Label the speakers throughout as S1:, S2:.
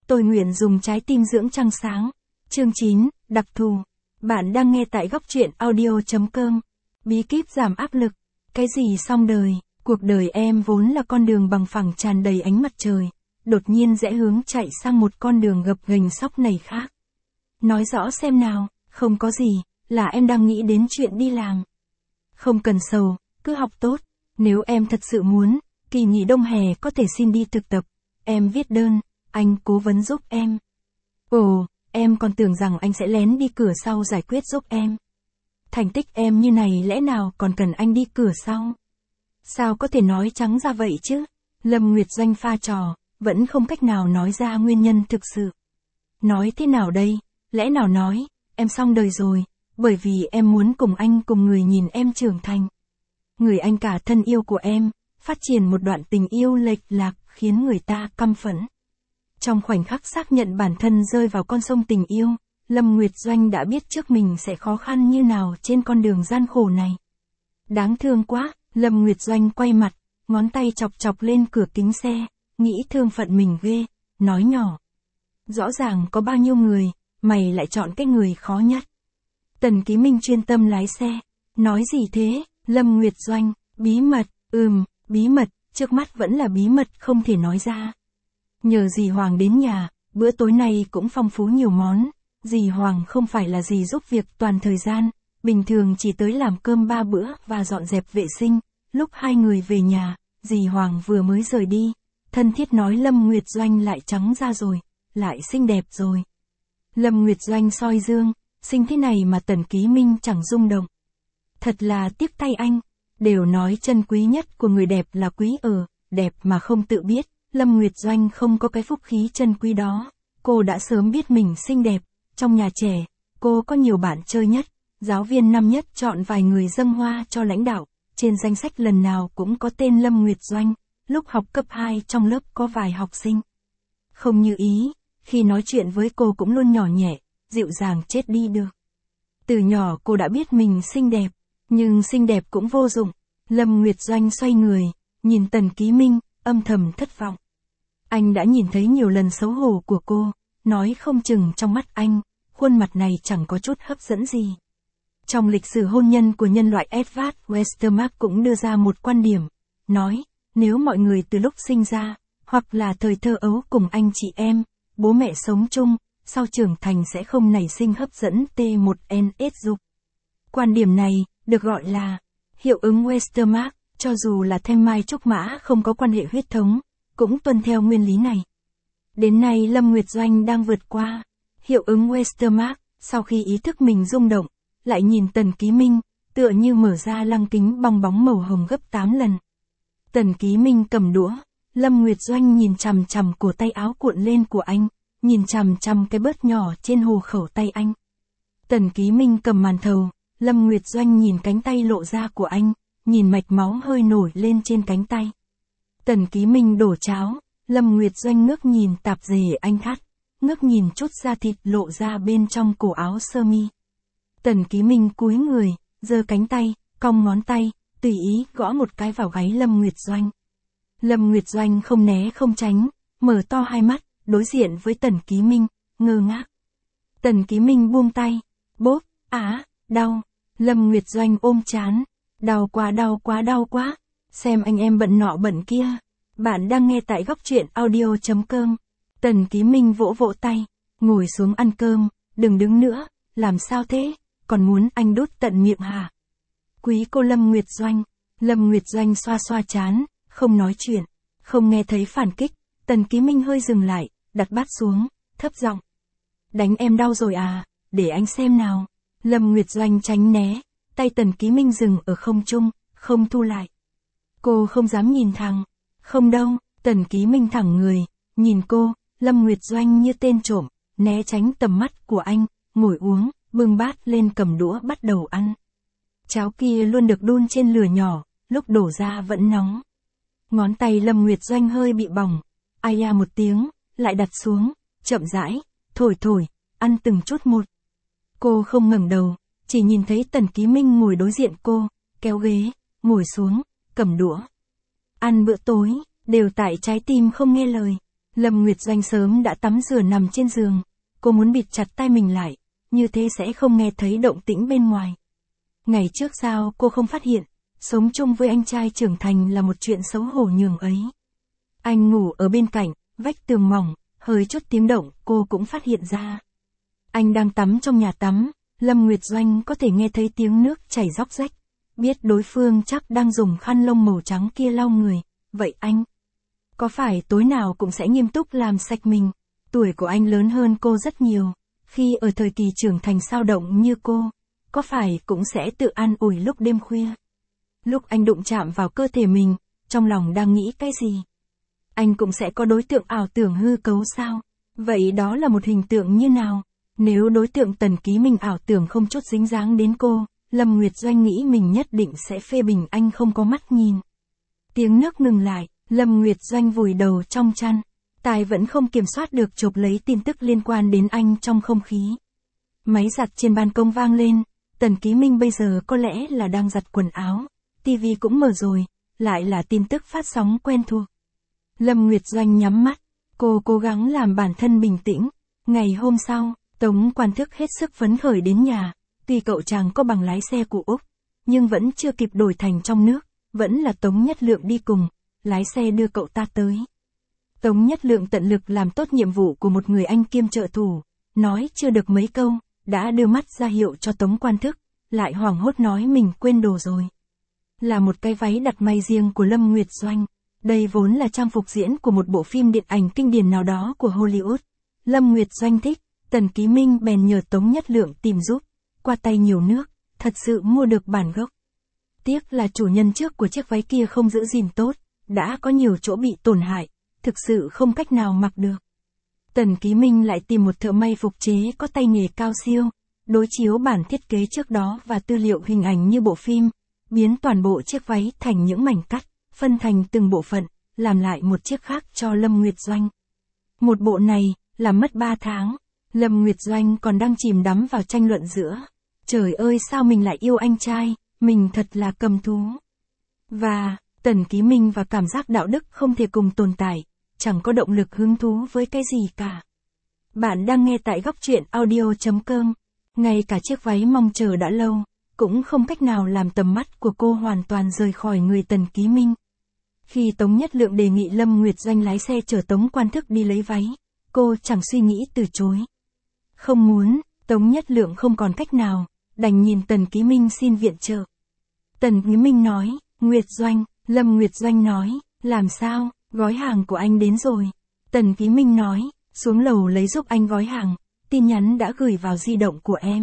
S1: Tôi nguyện dùng trái tim dưỡng trăng sáng. Chương 9, đặc thù. Bạn đang nghe tại góc truyện audio.com. Bí kíp giảm áp lực. Cái gì xong đời, cuộc đời em vốn là con đường bằng phẳng tràn đầy ánh mặt trời, đột nhiên rẽ hướng chạy sang một con đường gập ghềnh sóc nảy khác. Nói rõ xem nào, không có gì, là em đang nghĩ đến chuyện đi làm. Không cần sầu, cứ học tốt, nếu em thật sự muốn, kỳ nghỉ đông hè có thể xin đi thực tập, em viết đơn, anh cố vấn giúp em. Ồ, em còn tưởng rằng anh sẽ lén đi cửa sau giải quyết giúp em. Thành tích em như này lẽ nào còn cần anh đi cửa sau? Sao có thể nói trắng ra vậy chứ? Lâm Nguyệt Doanh pha trò, vẫn không cách nào nói ra nguyên nhân thực sự. Nói thế nào đây? Lẽ nào nói, em xong đời rồi, bởi vì em muốn cùng anh cùng người nhìn em trưởng thành. Người anh cả thân yêu của em, phát triển một đoạn tình yêu lệch lạc khiến người ta căm phẫn. Trong khoảnh khắc xác nhận bản thân rơi vào con sông tình yêu, Lâm Nguyệt Doanh đã biết trước mình sẽ khó khăn như nào trên con đường gian khổ này. Đáng thương quá, Lâm Nguyệt Doanh quay mặt, ngón tay chọc chọc lên cửa kính xe, nghĩ thương phận mình ghê, nói nhỏ. Rõ ràng có bao nhiêu người, mày lại chọn cái người khó nhất. Tần Ký Minh chuyên tâm lái xe, nói gì thế, Lâm Nguyệt Doanh, bí mật, bí mật, trước mắt vẫn là bí mật không thể nói ra. Nhờ dì Hoàng đến nhà, bữa tối này cũng phong phú nhiều món, dì Hoàng không phải là dì giúp việc toàn thời gian, bình thường chỉ tới làm cơm 3 bữa và dọn dẹp vệ sinh, lúc hai người về nhà, dì Hoàng vừa mới rời đi, thân thiết nói Lâm Nguyệt Doanh lại trắng da rồi, lại xinh đẹp rồi. Lâm Nguyệt Doanh soi gương, xinh thế này mà Tần Ký Minh chẳng rung động. Thật là tiếc tay anh, đều nói chân quý nhất của người đẹp là quý ở, đẹp mà không tự biết, Lâm Nguyệt Doanh không có cái phúc khí chân quý đó. Cô đã sớm biết mình xinh đẹp, trong nhà trẻ, cô có nhiều bạn chơi nhất, giáo viên năm nhất chọn vài người dâng hoa cho lãnh đạo, trên danh sách lần nào cũng có tên Lâm Nguyệt Doanh, lúc học cấp 2 trong lớp có vài học sinh. Không như ý, khi nói chuyện với cô cũng luôn nhỏ nhẹ, dịu dàng chết đi được. Từ nhỏ cô đã biết mình xinh đẹp, nhưng xinh đẹp cũng vô dụng. Lâm Nguyệt Doanh xoay người, nhìn Tần Ký Minh, âm thầm thất vọng. Anh đã nhìn thấy nhiều lần xấu hổ của cô, nói không chừng trong mắt anh, khuôn mặt này chẳng có chút hấp dẫn gì. Trong lịch sử hôn nhân của nhân loại Edward Westermarck cũng đưa ra một quan điểm, nói, nếu mọi người từ lúc sinh ra, hoặc là thời thơ ấu cùng anh chị em, bố mẹ sống chung, sau trưởng thành sẽ không nảy sinh hấp dẫn T1NS dục. Quan điểm này, được gọi là hiệu ứng Westermarck, cho dù là thêm mai trúc mã không có quan hệ huyết thống, cũng tuân theo nguyên lý này. Đến nay Lâm Nguyệt Doanh đang vượt qua hiệu ứng Westermarck, sau khi ý thức mình rung động, lại nhìn Tần Ký Minh, tựa như mở ra lăng kính bong bóng màu hồng gấp 8 lần. Tần Ký Minh cầm đũa, Lâm Nguyệt Doanh nhìn chằm chằm cổ tay áo cuộn lên của anh, nhìn chằm chằm cái bớt nhỏ trên hồ khẩu tay anh. Tần Ký Minh cầm màn thầu, Lâm Nguyệt Doanh nhìn cánh tay lộ ra của anh, nhìn mạch máu hơi nổi lên trên cánh tay. Tần Ký Minh đổ cháo, Lâm Nguyệt Doanh ngước nhìn tạp dề anh thắt, ngước nhìn chút da thịt lộ ra bên trong cổ áo sơ mi. Tần Ký Minh cúi người, giơ cánh tay, cong ngón tay, tùy ý gõ một cái vào gáy Lâm Nguyệt Doanh. Lâm Nguyệt Doanh không né không tránh, mở to hai mắt, đối diện với Tần Ký Minh, ngơ ngác. Tần Ký Minh buông tay, bốp, đau. Lâm Nguyệt Doanh ôm trán, đau quá, xem anh em bận nọ bận kia. Bạn đang nghe tại góc truyện audio.com. Tần Ký Minh vỗ vỗ tay, ngồi xuống ăn cơm, đừng đứng nữa, làm sao thế, còn muốn anh đút tận miệng hả? Quý cô Lâm Nguyệt Doanh. Lâm Nguyệt Doanh xoa xoa trán, không nói chuyện, không nghe thấy phản kích. Tần Ký Minh hơi dừng lại, đặt bát xuống, thấp giọng. Đánh em đau rồi à, để anh xem nào. Lâm Nguyệt Doanh tránh né, tay Tần Ký Minh dừng ở không trung, không thu lại. Cô không dám nhìn thẳng. Không đâu, Tần Ký Minh thẳng người, nhìn cô, Lâm Nguyệt Doanh như tên trộm, né tránh tầm mắt của anh, ngồi uống, bưng bát lên cầm đũa bắt đầu ăn. Cháo kia luôn được đun trên lửa nhỏ, lúc đổ ra vẫn nóng. Ngón tay Lâm Nguyệt Doanh hơi bị bỏng, ai da một tiếng, lại đặt xuống, chậm rãi, thổi, ăn từng chút một. Cô không ngẩng đầu, chỉ nhìn thấy Tần Ký Minh ngồi đối diện cô, kéo ghế, ngồi xuống, cầm đũa. Ăn bữa tối, đều tại trái tim không nghe lời. Lâm Nguyệt Doanh sớm đã tắm rửa nằm trên giường, cô muốn bịt chặt tai mình lại, như thế sẽ không nghe thấy động tĩnh bên ngoài. Ngày trước sao cô không phát hiện, sống chung với anh trai trưởng thành là một chuyện xấu hổ nhường ấy. Anh ngủ ở bên cạnh, vách tường mỏng, hơi chút tiếng động cô cũng phát hiện ra. Anh đang tắm trong nhà tắm, Lâm Nguyệt Doanh có thể nghe thấy tiếng nước chảy róc rách, biết đối phương chắc đang dùng khăn lông màu trắng kia lau người, vậy anh có phải tối nào cũng sẽ nghiêm túc làm sạch mình? Tuổi của anh lớn hơn cô rất nhiều, khi ở thời kỳ trưởng thành sao động như cô, có phải cũng sẽ tự an ủi lúc đêm khuya? Lúc anh đụng chạm vào cơ thể mình, trong lòng đang nghĩ cái gì? Anh cũng sẽ có đối tượng ảo tưởng hư cấu sao? Vậy đó là một hình tượng như nào? Nếu đối tượng Tần Ký Minh ảo tưởng không chút dính dáng đến cô, Lâm Nguyệt Doanh nghĩ mình nhất định sẽ phê bình anh không có mắt nhìn. Tiếng nước ngừng lại, Lâm Nguyệt Doanh vùi đầu trong chăn. Tai vẫn không kiểm soát được chộp lấy tin tức liên quan đến anh trong không khí. Máy giặt trên ban công vang lên, Tần Ký Minh bây giờ có lẽ là đang giặt quần áo, tivi cũng mở rồi, lại là tin tức phát sóng quen thuộc. Lâm Nguyệt Doanh nhắm mắt, cô cố gắng làm bản thân bình tĩnh. Ngày hôm sau, Tống Quan Thức hết sức phấn khởi đến nhà, tuy cậu chàng có bằng lái xe của Úc, nhưng vẫn chưa kịp đổi thành trong nước, vẫn là Tống Nhất Lượng đi cùng, lái xe đưa cậu ta tới. Tống Nhất Lượng tận lực làm tốt nhiệm vụ của một người anh kiêm trợ thủ, nói chưa được mấy câu, đã đưa mắt ra hiệu cho Tống Quan Thức, lại hoảng hốt nói mình quên đồ rồi. Là một cái váy đặt may riêng của Lâm Nguyệt Doanh, đây vốn là trang phục diễn của một bộ phim điện ảnh kinh điển nào đó của Hollywood. Lâm Nguyệt Doanh thích, Tần Ký Minh bèn nhờ Tống Nhất Lượng tìm giúp, qua tay nhiều nước, thật sự mua được bản gốc. Tiếc là chủ nhân trước của chiếc váy kia không giữ gìn tốt, đã có nhiều chỗ bị tổn hại, thực sự không cách nào mặc được. Tần Ký Minh lại tìm một thợ may phục chế có tay nghề cao siêu, đối chiếu bản thiết kế trước đó và tư liệu hình ảnh như bộ phim, biến toàn bộ chiếc váy thành những mảnh cắt, phân thành từng bộ phận, làm lại một chiếc khác cho Lâm Nguyệt Doanh. Một bộ này, làm mất 3 tháng, Lâm Nguyệt Doanh còn đang chìm đắm vào tranh luận giữa. Trời ơi sao mình lại yêu anh trai, mình thật là cầm thú. Và, Tần Ký Minh và cảm giác đạo đức không thể cùng tồn tại, chẳng có động lực hứng thú với cái gì cả. Bạn đang nghe tại góc truyện audio.com, ngay cả chiếc váy mong chờ đã lâu, cũng không cách nào làm tầm mắt của cô hoàn toàn rời khỏi người Tần Ký Minh. Khi Tống Nhất Lượng đề nghị Lâm Nguyệt Doanh lái xe chở Tống Quan Thức đi lấy váy, cô chẳng suy nghĩ từ chối. Không muốn, Tống Nhất Lượng không còn cách nào, đành nhìn Tần Ký Minh xin viện trợ. Tần Ký Minh nói, Nguyệt Doanh, Lâm Nguyệt Doanh nói, làm sao, gói hàng của anh đến rồi. Tần Ký Minh nói, xuống lầu lấy giúp anh gói hàng, tin nhắn đã gửi vào di động của em.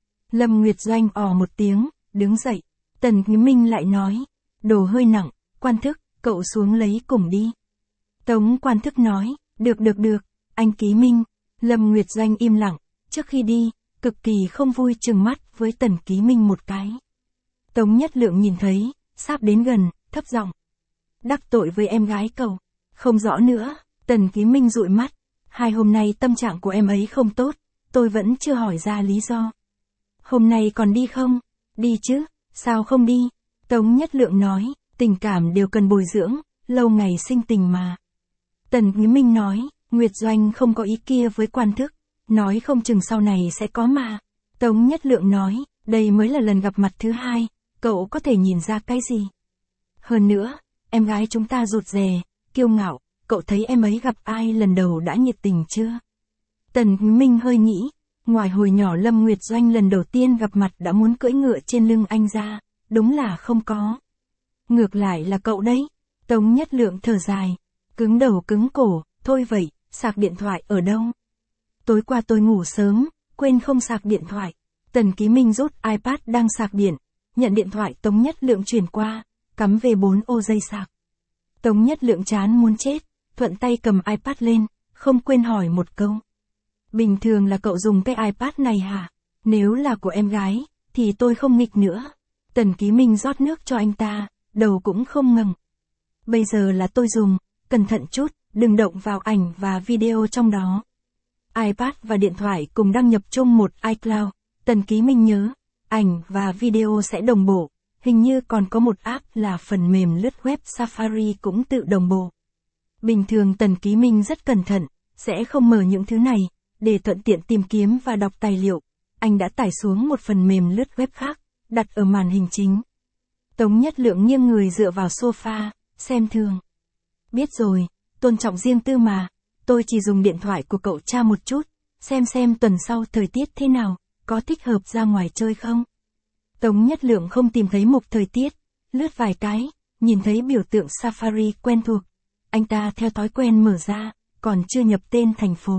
S1: Lâm Nguyệt Doanh một tiếng, đứng dậy. Tần Ký Minh lại nói, đồ hơi nặng, Quan Thức, cậu xuống lấy cùng đi. Tống Quan Thức nói, được, anh Ký Minh. Lâm Nguyệt Doanh im lặng, trước khi đi, cực kỳ không vui trừng mắt với Tần Ký Minh một cái. Tống Nhất Lượng nhìn thấy, sắp đến gần, thấp giọng. Đắc tội với em gái cậu. Không rõ nữa, Tần Ký Minh dụi mắt. 2 hôm nay tâm trạng của em ấy không tốt, tôi vẫn chưa hỏi ra lý do. Hôm nay còn đi không? Đi chứ, sao không đi? Tống Nhất Lượng nói, tình cảm đều cần bồi dưỡng, lâu ngày sinh tình mà. Tần Ký Minh nói, Nguyệt Doanh không có ý kia với Quan Thức, nói không chừng sau này sẽ có mà. Tống Nhất Lượng nói, đây mới là lần gặp mặt thứ 2, cậu có thể nhìn ra cái gì? Hơn nữa, em gái chúng ta rụt rè, kiêu ngạo, cậu thấy em ấy gặp ai lần đầu đã nhiệt tình chưa? Tần Ký Minh hơi nghĩ, ngoài hồi nhỏ Lâm Nguyệt Doanh lần đầu tiên gặp mặt đã muốn cưỡi ngựa trên lưng anh ra, đúng là không có. Ngược lại là cậu đấy. Tống Nhất Lượng thở dài, cứng đầu cứng cổ, thôi vậy, sạc điện thoại ở đâu? Tối qua tôi ngủ sớm, quên không sạc điện thoại. Tần Ký Minh rút iPad đang sạc điện, nhận điện thoại Tống Nhất Lượng chuyển qua, cắm về 4 ô dây sạc. Tống Nhất Lượng chán muốn chết, thuận tay cầm iPad lên, không quên hỏi một câu. Bình thường là cậu dùng cái iPad này hả? Nếu là của em gái, thì tôi không nghịch nữa. Tần Ký Minh rót nước cho anh ta, đầu cũng không ngẩng. Bây giờ là tôi dùng, cẩn thận chút, đừng động vào ảnh và video trong đó. iPad và điện thoại cùng đăng nhập chung một iCloud, Tần Ký Minh nhớ, ảnh và video sẽ đồng bộ, hình như còn có một app là phần mềm lướt web Safari cũng tự đồng bộ. Bình thường Tần Ký Minh rất cẩn thận, sẽ không mở những thứ này, để thuận tiện tìm kiếm và đọc tài liệu. Anh đã tải xuống một phần mềm lướt web khác, đặt ở màn hình chính. Tống Nhất Lượng nghiêng người dựa vào sofa, xem thường. Biết rồi, tôn trọng riêng tư mà, tôi chỉ dùng điện thoại của cậu tra một chút, xem tuần sau thời tiết thế nào, có thích hợp ra ngoài chơi không? Tống Nhất Lượng không tìm thấy mục thời tiết, lướt vài cái, nhìn thấy biểu tượng Safari quen thuộc. Anh ta theo thói quen mở ra, còn chưa nhập tên thành phố.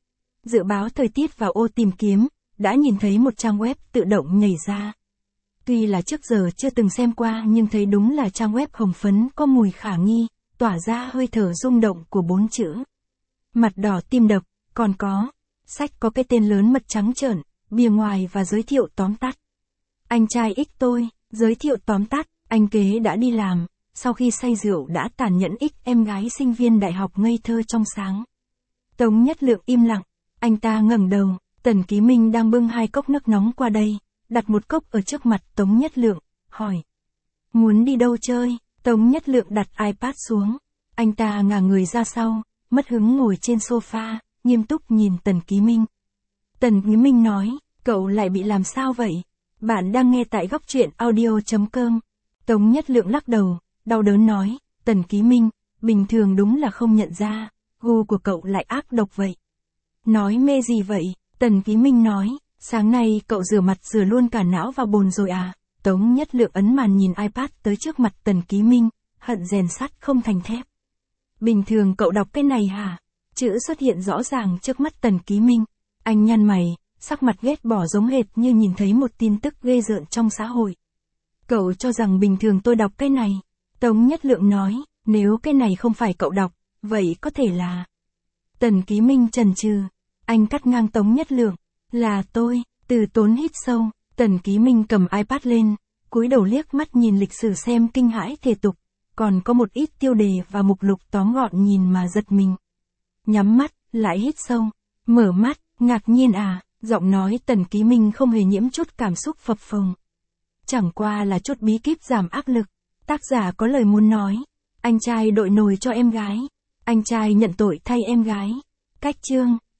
S1: Dự báo thời tiết vào ô tìm kiếm, đã nhìn thấy một trang web tự động nhảy ra. Tuy là trước giờ chưa từng xem qua nhưng thấy đúng là trang web hồng phấn có mùi khả nghi, tỏa ra hơi thở rung động của 4 chữ. Mặt đỏ tim đập, còn có, sách có cái tên lớn mật trắng trợn, bìa ngoài và giới thiệu tóm tắt. Anh trai ích tôi, giới thiệu tóm tắt, anh kế đã đi làm, sau khi say rượu đã tàn nhẫn ích em gái sinh viên đại học ngây thơ trong sáng. Tống Nhất Lượng im lặng, anh ta ngẩng đầu, Tần Ký Minh đang bưng 2 cốc nước nóng qua đây, đặt một cốc ở trước mặt Tống Nhất Lượng, hỏi. Muốn đi đâu chơi? Tống Nhất Lượng đặt iPad xuống, anh ta ngả người ra sau, mất hứng ngồi trên sofa, nghiêm túc nhìn Tần Ký Minh. Tần Ký Minh nói, cậu lại bị làm sao vậy? Bạn đang nghe tại góc truyện audio.com. Tống Nhất Lượng lắc đầu, đau đớn nói, Tần Ký Minh, bình thường đúng là không nhận ra, gu của cậu lại ác độc vậy. Nói mê gì vậy? Tần Ký Minh nói, sáng nay cậu rửa mặt rửa luôn cả não vào bồn rồi à? Tống Nhất Lượng ấn màn nhìn iPad tới trước mặt Tần Ký Minh, hận rèn sắt không thành thép. Bình thường cậu đọc cái này hả? Chữ xuất hiện rõ ràng trước mắt Tần Ký Minh. Anh nhăn mày, sắc mặt ghét bỏ giống hệt như nhìn thấy một tin tức ghê rợn trong xã hội. Cậu cho rằng bình thường tôi đọc cái này. Tống Nhất Lượng nói, nếu cái này không phải cậu đọc, vậy có thể là... Tần Ký Minh chần chừ, anh cắt ngang Tống Nhất Lượng, là tôi, Từ Tốn hít sâu, Tần Ký Minh cầm iPad lên, cúi đầu liếc mắt nhìn lịch sử xem kinh hãi thể tục, còn có một ít tiêu đề và mục lục tóm gọn nhìn mà giật mình. Nhắm mắt, lại hít sâu, mở mắt, ngạc nhiên à, giọng nói Tần Ký Minh không hề nhiễm chút cảm xúc phập phồng. Chẳng qua là chút bí kíp giảm áp lực, tác giả có lời muốn nói, anh trai đội nồi cho em gái, anh trai nhận tội thay em gái, cách chương.